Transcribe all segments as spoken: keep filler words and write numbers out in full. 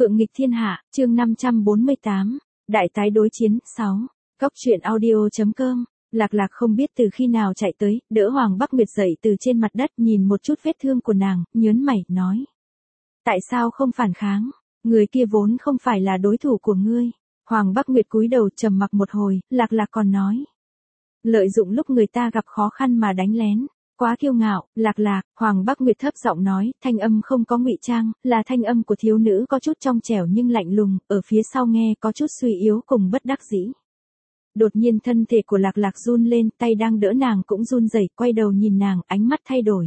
Phượng nghịch thiên hạ, chương năm trăm bốn mươi tám, đại tái đối chiến, sáu. Cóc truyện audio.com, Lạc Lạc không biết từ khi nào chạy tới, đỡ Hoàng Bắc Nguyệt dậy từ trên mặt đất, nhìn một chút vết thương của nàng, nhớn mày, nói. Tại sao không phản kháng? Người kia vốn không phải là đối thủ của ngươi. Hoàng Bắc Nguyệt cúi đầu trầm mặc một hồi, Lạc Lạc còn nói. Lợi dụng lúc người ta gặp khó khăn mà đánh lén. Quá kiêu ngạo, Lạc Lạc, Hoàng Bắc Nguyệt thấp giọng nói, thanh âm không có ngụy trang, là thanh âm của thiếu nữ có chút trong trẻo nhưng lạnh lùng, ở phía sau nghe có chút suy yếu cùng bất đắc dĩ. Đột nhiên thân thể của Lạc Lạc run lên, tay đang đỡ nàng cũng run rẩy, quay đầu nhìn nàng, ánh mắt thay đổi.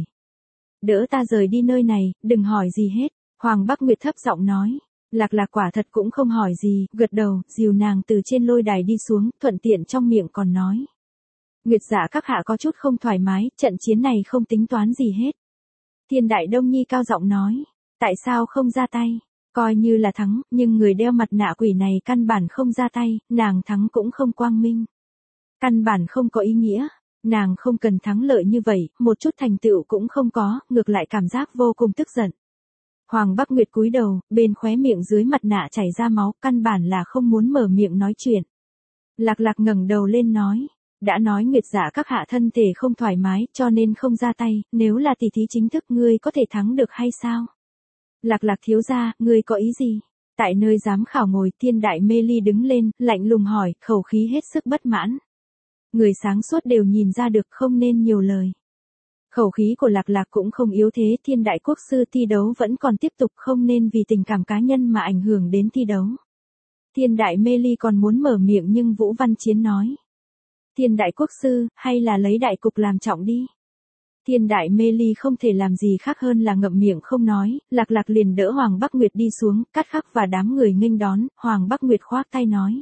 Đỡ ta rời đi nơi này, đừng hỏi gì hết, Hoàng Bắc Nguyệt thấp giọng nói. Lạc Lạc quả thật cũng không hỏi gì, gật đầu, dìu nàng từ trên lôi đài đi xuống, thuận tiện trong miệng còn nói. Nguyệt Dạ các hạ có chút không thoải mái, trận chiến này không tính toán gì hết. Thiên Đại Đông Nhi cao giọng nói, tại sao không ra tay, coi như là thắng, nhưng người đeo mặt nạ quỷ này căn bản không ra tay, nàng thắng cũng không quang minh. Căn bản không có ý nghĩa, nàng không cần thắng lợi như vậy, một chút thành tựu cũng không có, ngược lại cảm giác vô cùng tức giận. Hoàng Bắc Nguyệt cúi đầu, bên khóe miệng dưới mặt nạ chảy ra máu, căn bản là không muốn mở miệng nói chuyện. Lạc Lạc ngẩng đầu lên nói. Đã nói Nguyệt Dạ các hạ thân thể không thoải mái, cho nên không ra tay, nếu là tỷ thí chính thức ngươi có thể thắng được hay sao? Lạc Lạc thiếu gia, ngươi có ý gì? Tại nơi giám khảo ngồi, Thiên Đại Mê Ly đứng lên, lạnh lùng hỏi, khẩu khí hết sức bất mãn. Người sáng suốt đều nhìn ra được, không nên nhiều lời. Khẩu khí của Lạc Lạc cũng không yếu thế, Thiên Đại Quốc sư thi đấu vẫn còn tiếp tục, không nên vì tình cảm cá nhân mà ảnh hưởng đến thi đấu. Thiên Đại Mê Ly còn muốn mở miệng nhưng Vũ Văn Chiến nói. Thiên Đại Quốc sư, hay là lấy đại cục làm trọng đi. Thiên Đại Mê Ly không thể làm gì khác hơn là ngậm miệng không nói, Lạc Lạc liền đỡ Hoàng Bắc Nguyệt đi xuống, Cát Khắc và đám người nghênh đón, Hoàng Bắc Nguyệt khoác tay nói.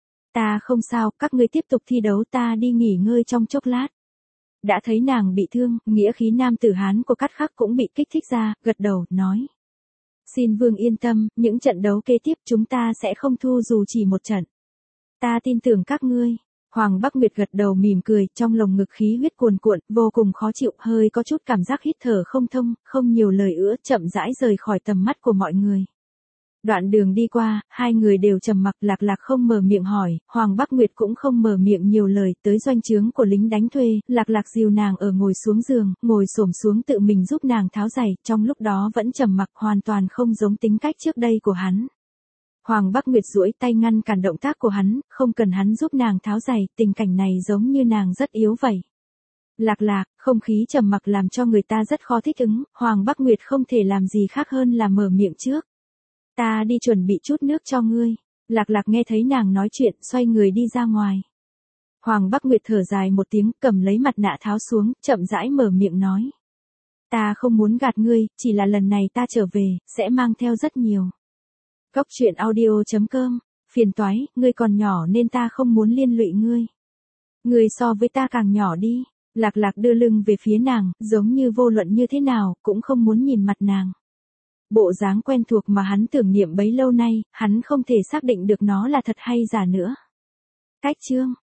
Ta không sao, các ngươi tiếp tục thi đấu, ta đi nghỉ ngơi trong chốc lát. Đã thấy nàng bị thương, nghĩa khí nam tử Hán của Cát Khắc cũng bị kích thích ra, gật đầu, nói. Xin vương yên tâm, những trận đấu kế tiếp chúng ta sẽ không thua dù chỉ một trận. Ta tin tưởng các ngươi. Hoàng Bắc Nguyệt gật đầu mỉm cười, trong lồng ngực khí huyết cuồn cuộn, vô cùng khó chịu, hơi có chút cảm giác hít thở không thông, không nhiều lời nữa, chậm rãi rời khỏi tầm mắt của mọi người. Đoạn đường đi qua, hai người đều trầm mặc, Lạc Lạc không mở miệng hỏi, Hoàng Bắc Nguyệt cũng không mở miệng nhiều lời, tới doanh trướng của lính đánh thuê, Lạc Lạc dìu nàng ở ngồi xuống giường, ngồi xổm xuống tự mình giúp nàng tháo giày, trong lúc đó vẫn trầm mặc, hoàn toàn không giống tính cách trước đây của hắn. Hoàng Bắc Nguyệt duỗi tay ngăn cản động tác của hắn, không cần hắn giúp nàng tháo giày, tình cảnh này giống như nàng rất yếu vậy. Lạc Lạc, không khí trầm mặc làm cho người ta rất khó thích ứng, Hoàng Bắc Nguyệt không thể làm gì khác hơn là mở miệng trước. Ta đi chuẩn bị chút nước cho ngươi. Lạc Lạc nghe thấy nàng nói chuyện, xoay người đi ra ngoài. Hoàng Bắc Nguyệt thở dài một tiếng, cầm lấy mặt nạ tháo xuống, chậm rãi mở miệng nói. Ta không muốn gạt ngươi, chỉ là lần này ta trở về, sẽ mang theo rất nhiều. Cóc truyện audio.com, phiền toái, ngươi còn nhỏ nên ta không muốn liên lụy ngươi. Ngươi so với ta càng nhỏ đi. Lạc Lạc đưa lưng về phía nàng, giống như vô luận như thế nào, cũng không muốn nhìn mặt nàng. Bộ dáng quen thuộc mà hắn tưởng niệm bấy lâu nay, hắn không thể xác định được nó là thật hay giả nữa. Cách chương.